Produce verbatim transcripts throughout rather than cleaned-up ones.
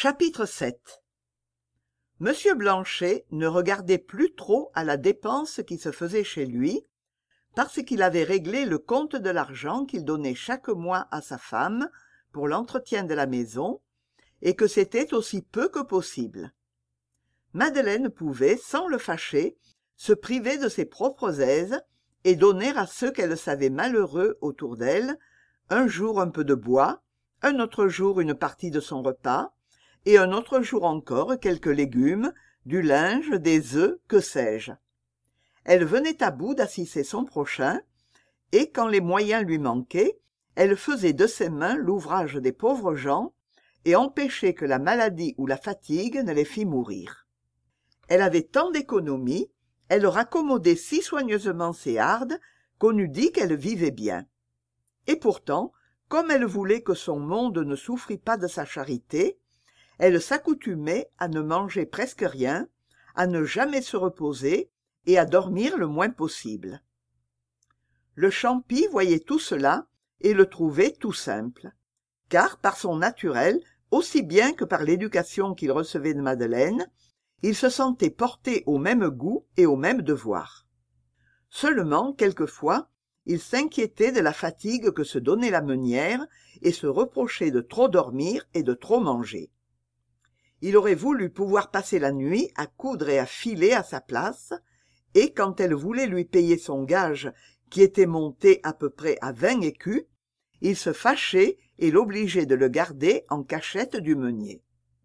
Chapitre sept. Monsieur Blanchet ne regardait plus trop à la dépense qui se faisait chez lui, parce qu'il avait réglé le compte de l'argent qu'il donnait chaque mois à sa femme pour l'entretien de la maison, et que c'était aussi peu que possible. Madeleine pouvait, sans le fâcher, se priver de ses propres aises et donner à ceux qu'elle savait malheureux autour d'elle, un jour un peu de bois, un autre jour une partie de son repas, et un autre jour encore quelques légumes, du linge, des œufs, que sais-je. Elle venait à bout d'assister son prochain, et quand les moyens lui manquaient, elle faisait de ses mains l'ouvrage des pauvres gens, et empêchait que la maladie ou la fatigue ne les fît mourir. Elle avait tant d'économie, elle raccommodait si soigneusement ses hardes, qu'on eût dit qu'elle vivait bien. Et pourtant, comme elle voulait que son monde ne souffrît pas de sa charité, elle s'accoutumait à ne manger presque rien, à ne jamais se reposer et à dormir le moins possible. Le Champy voyait tout cela et le trouvait tout simple, car par son naturel, aussi bien que par l'éducation qu'il recevait de Madeleine, il se sentait porté au même goût et au même devoir. Seulement, quelquefois, il s'inquiétait de la fatigue que se donnait la meunière et se reprochait de trop dormir et de trop manger. Il aurait voulu pouvoir passer la nuit à coudre et à filer à sa place, et quand elle voulait lui payer son gage, qui était monté à peu près à vingt écus, il se fâchait et l'obligeait de le garder en cachette du meunier.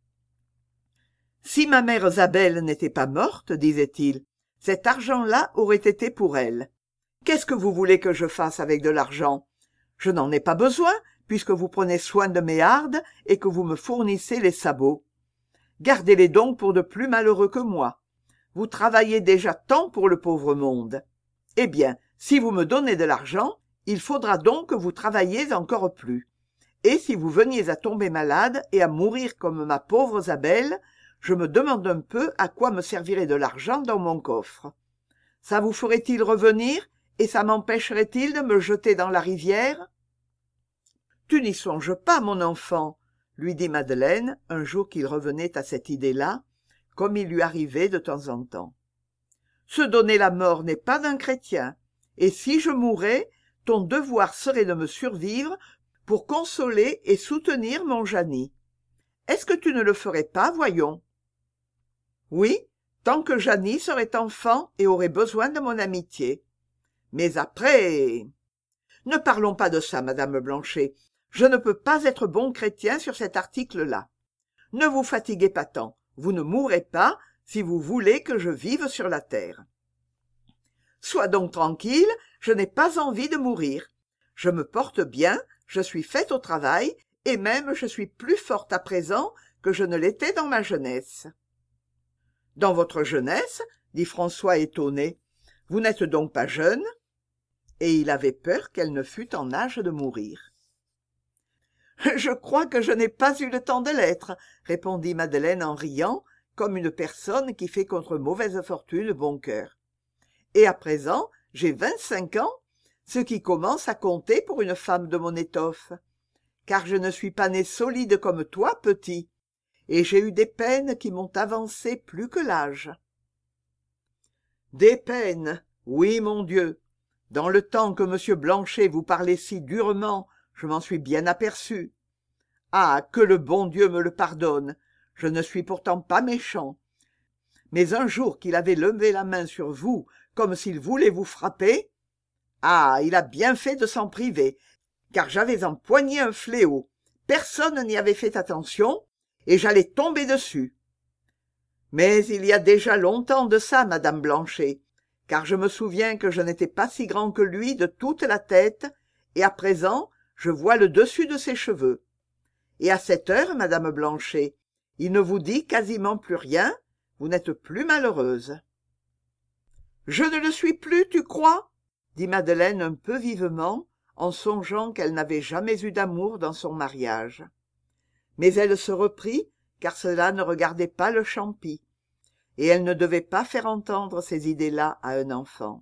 « Si ma mère Zabel n'était pas morte, disait-il, cet argent-là aurait été pour elle. Qu'est-ce que vous voulez que je fasse avec de l'argent? Je n'en ai pas besoin, puisque vous prenez soin de mes hardes et que vous me fournissez les sabots. Gardez-les donc pour de plus malheureux que moi. Vous travaillez déjà tant pour le pauvre monde. Eh bien, si vous me donnez de l'argent, il faudra donc que vous travailliez encore plus. Et si vous veniez à tomber malade et à mourir comme ma pauvre Zabel, je me demande un peu à quoi me servirait de l'argent dans mon coffre. Ça vous ferait-il revenir et ça m'empêcherait-il de me jeter dans la rivière? Tu n'y songes pas, mon enfant, lui dit Madeleine, un jour qu'il revenait à cette idée-là, comme il lui arrivait de temps en temps. Se donner la mort n'est pas d'un chrétien, et si je mourais, ton devoir serait de me survivre pour consoler et soutenir mon Jeannie. Est-ce que tu ne le ferais pas, voyons? Oui, tant que Jeannie serait enfant et aurait besoin de mon amitié. Mais après... Ne parlons pas de ça, madame Blanchet. Je ne peux pas être bon chrétien sur cet article-là. Ne vous fatiguez pas tant, vous ne mourrez pas si vous voulez que je vive sur la terre. Sois donc tranquille, je n'ai pas envie de mourir. Je me porte bien, je suis faite au travail, et même je suis plus forte à présent que je ne l'étais dans ma jeunesse. Dans votre jeunesse, dit François étonné, vous n'êtes donc pas jeune? Et il avait peur qu'elle ne fût en âge de mourir. « Je crois que je n'ai pas eu le temps de l'être, » répondit Madeleine en riant, comme une personne qui fait contre mauvaise fortune bon cœur. « Et à présent, j'ai vingt-cinq ans, ce qui commence à compter pour une femme de mon étoffe. Car je ne suis pas né solide comme toi, petit, et j'ai eu des peines qui m'ont avancé plus que l'âge. »« Des peines, oui, mon Dieu. Dans le temps que M. Blanchet vous parlait si durement, je m'en suis bien aperçu. Ah, que le bon Dieu me le pardonne, je ne suis pourtant pas méchant. Mais un jour qu'il avait levé la main sur vous, comme s'il voulait vous frapper, ah, il a bien fait de s'en priver, car j'avais empoigné un fléau, personne n'y avait fait attention, et j'allais tomber dessus. Mais il y a déjà longtemps de ça, madame Blanchet, car je me souviens que je n'étais pas si grand que lui de toute la tête, et à présent, je vois le dessus de ses cheveux. Et à cette heure, madame Blanchet, il ne vous dit quasiment plus rien, vous n'êtes plus malheureuse. « Je ne le suis plus, tu crois ?» dit Madeleine un peu vivement, en songeant qu'elle n'avait jamais eu d'amour dans son mariage. Mais elle se reprit, car cela ne regardait pas le Champy, et elle ne devait pas faire entendre ces idées-là à un enfant.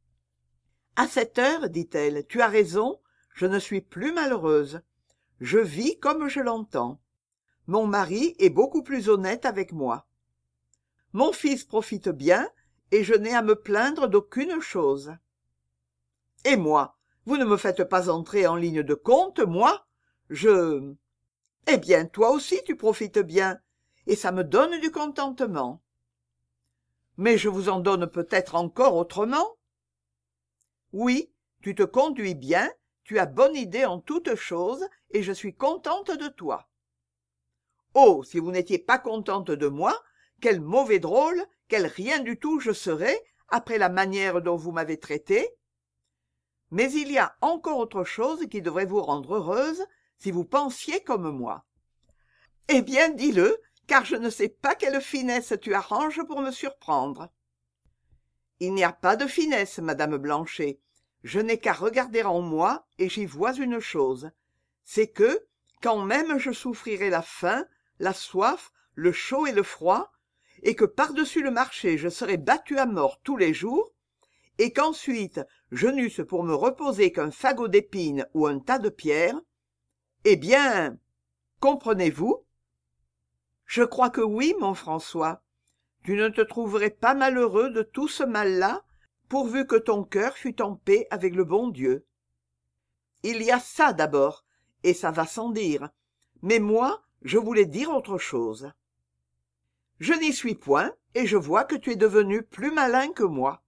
« À cette heure, dit-elle, tu as raison, je ne suis plus malheureuse. Je vis comme je l'entends. mon mari est beaucoup plus honnête avec moi. Mon fils profite bien, et je n'ai à me plaindre d'aucune chose. Et moi, vous ne me faites pas entrer en ligne de compte, moi? Je... Eh bien, toi aussi tu profites bien, et ça me donne du contentement. Mais je vous en donne peut-être encore autrement? Oui, tu te conduis bien, tu as bonne idée en toutes choses, et je suis contente de toi. Oh, si vous n'étiez pas contente de moi, quel mauvais drôle, quel rien du tout je serais, après la manière dont vous m'avez traité. Mais il y a encore autre chose qui devrait vous rendre heureuse, si vous pensiez comme moi. Eh bien, dis-le, car je ne sais pas quelle finesse tu arranges pour me surprendre. Il n'y a pas de finesse, madame Blanchet. Je n'ai qu'à regarder en moi, et j'y vois une chose. C'est que, quand même je souffrirai la faim, la soif, le chaud et le froid, et que par-dessus le marché je serai battu à mort tous les jours, et qu'ensuite je n'eusse pour me reposer qu'un fagot d'épines ou un tas de pierres, eh bien, comprenez-vous? Je crois que oui, mon François. Tu ne te trouverais pas malheureux de tout ce mal-là, pourvu que ton cœur fût en paix avec le bon Dieu. Il y a ça d'abord, et ça va sans dire. Mais moi, je voulais dire autre chose. Je n'y suis point, et je vois que tu es devenu plus malin que moi.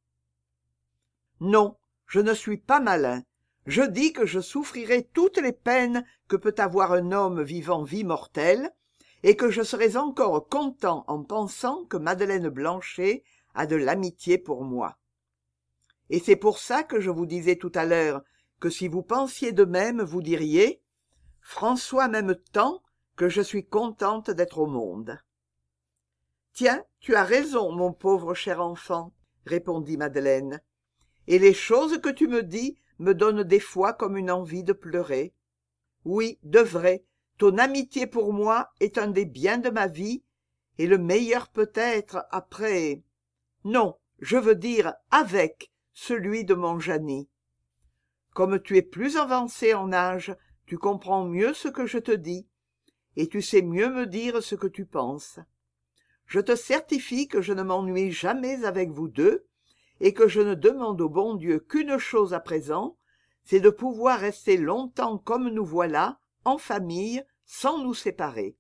Non, je ne suis pas malin. Je dis que je souffrirai toutes les peines que peut avoir un homme vivant vie mortelle, et que je serais encore content en pensant que Madeleine Blanchet a de l'amitié pour moi. Et c'est pour ça que je vous disais tout à l'heure que si vous pensiez de même, vous diriez « François m'aime tant que je suis contente d'être au monde. » Tiens, tu as raison, mon pauvre cher enfant, répondit Madeleine. Et les choses que tu me dis me donnent des fois comme une envie de pleurer. Oui, de vrai, ton amitié pour moi est un des biens de ma vie, et le meilleur peut-être après... Non, je veux dire avec celui de mon Jeannie. Comme tu es plus avancé en âge, tu comprends mieux ce que je te dis, et tu sais mieux me dire ce que tu penses. Je te certifie que je ne m'ennuie jamais avec vous deux, et que je ne demande au bon Dieu qu'une chose à présent, c'est de pouvoir rester longtemps comme nous voilà, en famille, sans nous séparer.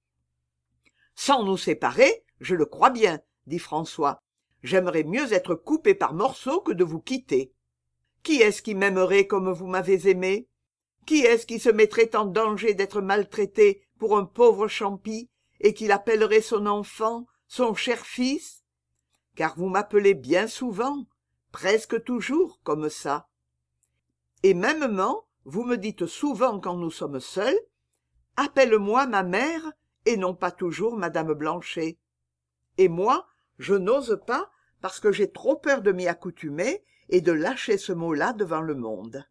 Sans nous séparer, je le crois bien, dit François. J'aimerais mieux être coupé par morceaux que de vous quitter. Qui est-ce qui m'aimerait comme vous m'avez aimé? Qui est-ce qui se mettrait en danger d'être maltraité pour un pauvre champi, et qui l'appellerait son enfant, son cher fils? Car vous m'appelez bien souvent, presque toujours comme ça. Et mêmement, vous me dites souvent quand nous sommes seuls, « Appelle-moi ma mère » et non pas toujours Madame Blanchet. Et moi, je n'ose pas parce que j'ai trop peur de m'y accoutumer et de lâcher ce mot-là devant le monde.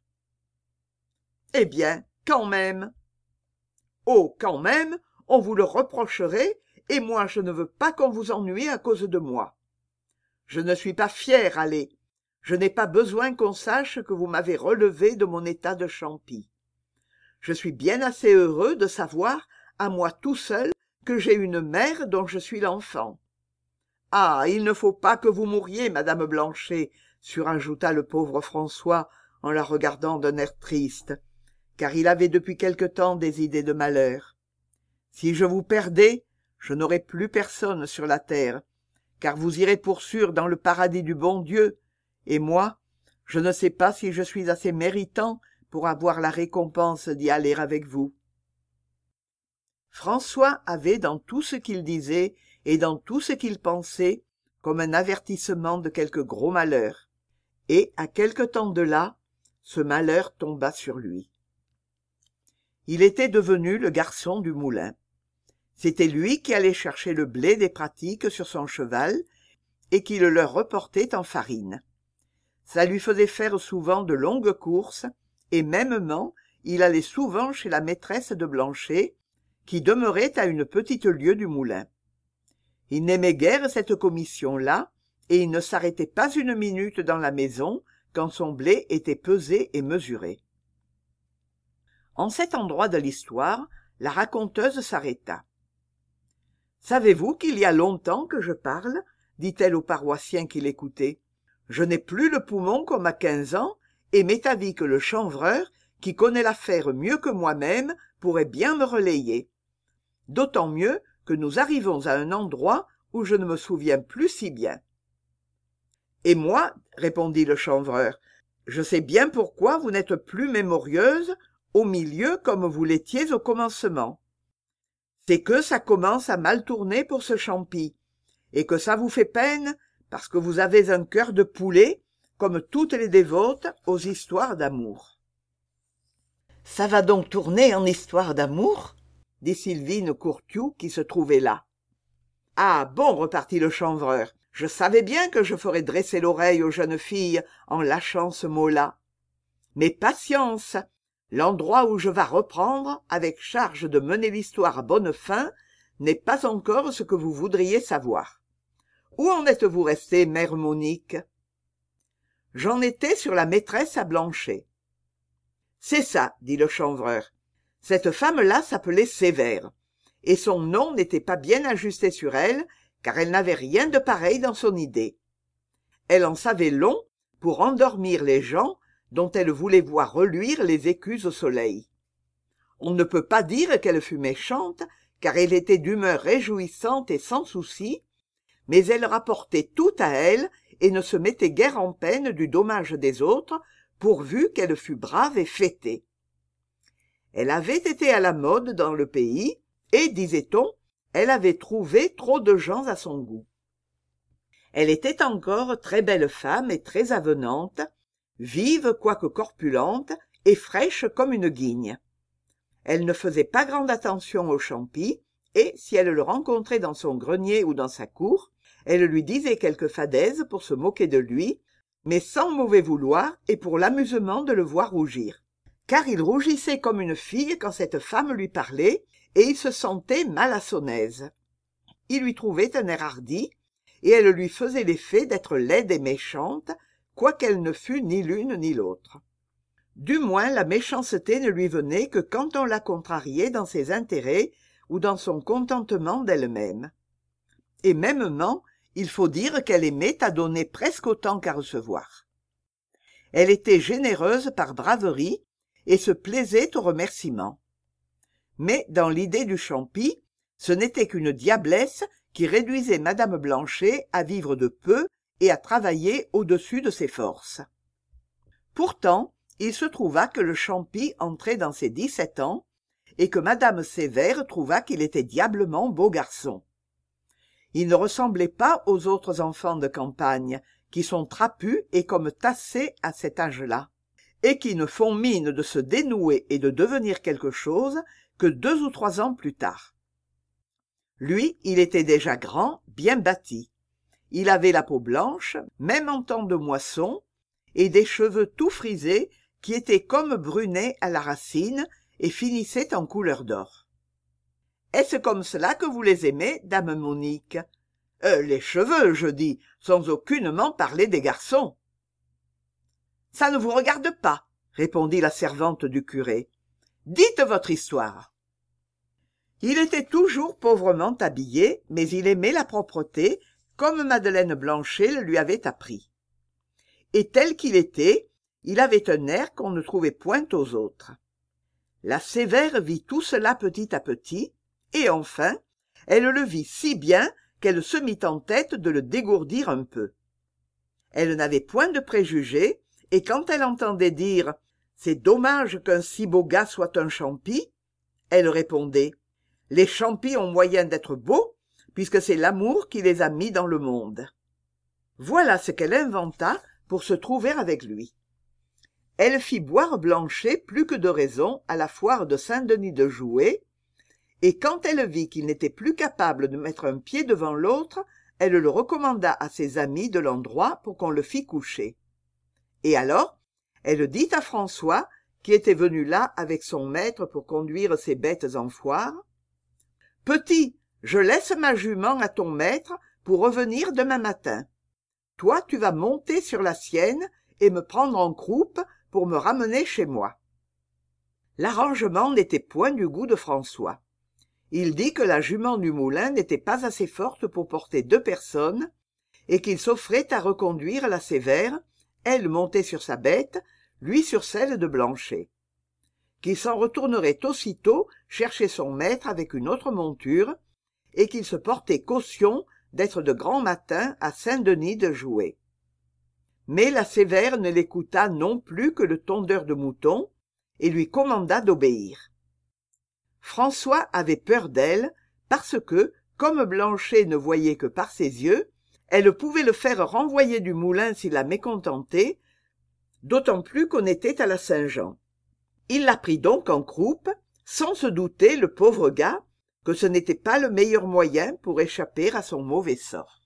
Eh bien, quand même. Oh, quand même, on vous le reprocherait, et moi je ne veux pas qu'on vous ennuie à cause de moi. Je ne suis pas fier, allez. Je n'ai pas besoin qu'on sache que vous m'avez relevé de mon état de champi. Je suis bien assez heureux de savoir, à moi tout seul, que j'ai une mère dont je suis l'enfant. Ah, il ne faut pas que vous mouriez, Madame Blanchet, surajouta le pauvre François en la regardant d'un air triste, car il avait depuis quelque temps des idées de malheur. Si je vous perdais, je n'aurais plus personne sur la terre, car vous irez pour sûr dans le paradis du bon Dieu, et moi, je ne sais pas si je suis assez méritant pour avoir la récompense d'y aller avec vous. François avait dans tout ce qu'il disait et dans tout ce qu'il pensait comme un avertissement de quelque gros malheur, et à quelque temps de là, ce malheur tomba sur lui. Il était devenu le garçon du moulin. C'était lui qui allait chercher le blé des pratiques sur son cheval et qui le leur reportait en farine. Ça lui faisait faire souvent de longues courses, et mêmement il allait souvent chez la maîtresse de Blanchet, qui demeurait à une petite lieue du moulin. Il n'aimait guère cette commission-là, et il ne s'arrêtait pas une minute dans la maison quand son blé était pesé et mesuré. En cet endroit de l'histoire, la raconteuse s'arrêta. Savez-vous qu'il y a longtemps que je parle, dit-elle au paroissien qui l'écoutait. Je n'ai plus le poumon comme à quinze ans, et m'est avis que le chanvreur, qui connaît l'affaire mieux que moi-même, pourrait bien me relayer. D'autant mieux que nous arrivons à un endroit où je ne me souviens plus si bien. Et moi, répondit le chanvreur, je sais bien pourquoi vous n'êtes plus mémorieuse au milieu comme vous l'étiez au commencement. C'est que ça commence à mal tourner pour ce champi, et que ça vous fait peine parce que vous avez un cœur de poulet, comme toutes les dévotes aux histoires d'amour. « Ça va donc tourner en histoire d'amour ?» dit Sylvine Courtiou qui se trouvait là. « Ah bon, repartit le chanvreur, je savais bien que je ferais dresser l'oreille aux jeunes filles en lâchant ce mot-là. Mais patience, l'endroit où je vas reprendre, avec charge de mener l'histoire à bonne fin, n'est pas encore ce que vous voudriez savoir. Où en êtes-vous restée, mère Monique ? J'en étais sur la maîtresse à Blanchet. C'est ça, dit le chanvreur. Cette femme-là s'appelait Sévère, et son nom n'était pas bien ajusté sur elle, car elle n'avait rien de pareil dans son idée. Elle en savait long pour endormir les gens dont elle voulait voir reluire les écus au soleil. On ne peut pas dire qu'elle fût méchante, car elle était d'humeur réjouissante et sans souci, mais elle rapportait tout à elle et ne se mettait guère en peine du dommage des autres, pourvu qu'elle fût brave et fêtée. Elle avait été à la mode dans le pays, et, disait-on, elle avait trouvé trop de gens à son goût. Elle était encore très belle femme et très avenante, vive quoique corpulente, et fraîche comme une guigne. Elle ne faisait pas grande attention au champi, et, si elle le rencontrait dans son grenier ou dans sa cour, elle lui disait quelques fadaises pour se moquer de lui, mais sans mauvais vouloir et pour l'amusement de le voir rougir. Car il rougissait comme une fille quand cette femme lui parlait, et il se sentait mal à son aise. Il lui trouvait un air hardi, et elle lui faisait l'effet d'être laide et méchante, quoiqu'elle ne fût ni l'une ni l'autre. Du moins la méchanceté ne lui venait que quand on la contrariait dans ses intérêts ou dans son contentement d'elle-même. Et mêmement, il faut dire qu'elle aimait à donner presque autant qu'à recevoir. Elle était généreuse par braverie et se plaisait aux remerciements. Mais dans l'idée du champi, ce n'était qu'une diablesse qui réduisait madame Blanchet à vivre de peu et à travailler au-dessus de ses forces. Pourtant, il se trouva que le champi entrait dans ses dix-sept ans et que madame Sévère trouva qu'il était diablement beau garçon. Il ne ressemblait pas aux autres enfants de campagne, qui sont trapus et comme tassés à cet âge-là, et qui ne font mine de se dénouer et de devenir quelque chose que deux ou trois ans plus tard. Lui, il était déjà grand, bien bâti. Il avait la peau blanche, même en temps de moisson, et des cheveux tout frisés qui étaient comme brunets à la racine et finissaient en couleur d'or. « Est-ce comme cela que vous les aimez, dame Monique ?»« Euh, les cheveux, je dis, sans aucunement parler des garçons. »« Ça ne vous regarde pas, » répondit la servante du curé. « Dites votre histoire. » Il était toujours pauvrement habillé, mais il aimait la propreté, comme Madeleine Blanchet le lui avait appris. Et tel qu'il était, il avait un air qu'on ne trouvait point aux autres. La Sévère vit tout cela petit à petit, et enfin, elle le vit si bien qu'elle se mit en tête de le dégourdir un peu. Elle n'avait point de préjugés, et quand elle entendait dire « C'est dommage qu'un si beau gars soit un champi », elle répondait « Les champis ont moyen d'être beaux, puisque c'est l'amour qui les a mis dans le monde. » Voilà ce qu'elle inventa pour se trouver avec lui. Elle fit boire Blanchet plus que de raison à la foire de Saint-Denis de Joué, et quand elle vit qu'il n'était plus capable de mettre un pied devant l'autre, elle le recommanda à ses amis de l'endroit pour qu'on le fît coucher. Et alors, elle dit à François, qui était venu là avec son maître pour conduire ses bêtes en foire, « Petit, je laisse ma jument à ton maître pour revenir demain matin. Toi, tu vas monter sur la sienne et me prendre en croupe pour me ramener chez moi. » L'arrangement n'était point du goût de François. Il dit que la jument du moulin n'était pas assez forte pour porter deux personnes, et qu'il s'offrait à reconduire la Sévère, elle montée sur sa bête, lui sur celle de Blanchet. Qu'il s'en retournerait aussitôt chercher son maître avec une autre monture, et qu'il se portait caution d'être de grand matin à Saint-Denis de Joué. Mais la Sévère ne l'écouta non plus que le tondeur de moutons, et lui commanda d'obéir. François avait peur d'elle, parce que, comme Blanchet ne voyait que par ses yeux, elle pouvait le faire renvoyer du moulin s'il la mécontentait, d'autant plus qu'on était à la Saint-Jean. Il la prit donc en croupe, sans se douter, le pauvre gars, que ce n'était pas le meilleur moyen pour échapper à son mauvais sort.